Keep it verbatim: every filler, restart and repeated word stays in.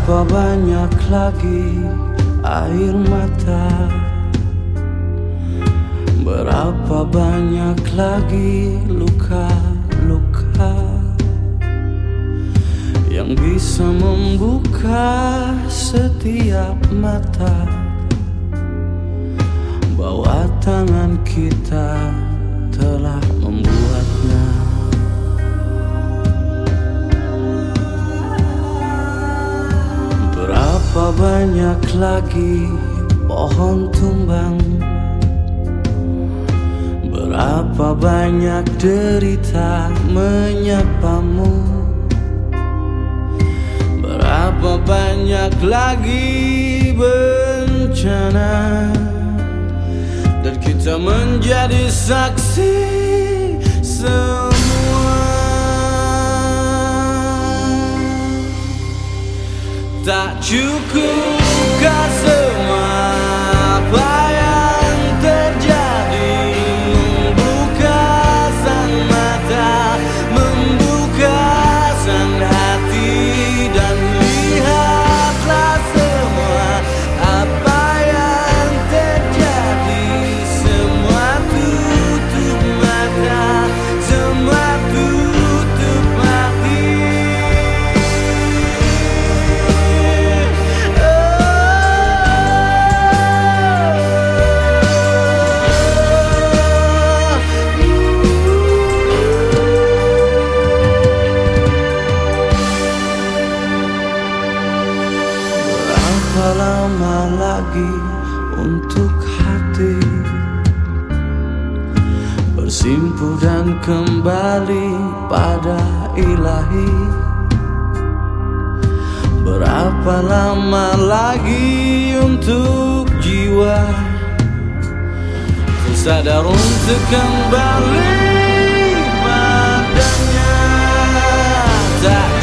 Berapa banyak lagi air mata, berapa banyak lagi luka-luka yang bisa membuka setiap mata, bahwa tangan kita telah membuatnya. Berapa banyak lagi pohon tumbang, berapa banyak derita menyapamu, berapa banyak lagi bencana, dan kita menjadi saksi semua. Tak cukupkah semua apa yang terjadi, membuka sang mata, membuka sang hati, dan lihatlah semua apa yang terjadi. Semua tutup mata, semua tutup hati. Berapa lama lagi untuk hati bersimpu dan kembali pada Ilahi? Berapa lama lagi untuk jiwa tersadar untuk kembali padanya? Tak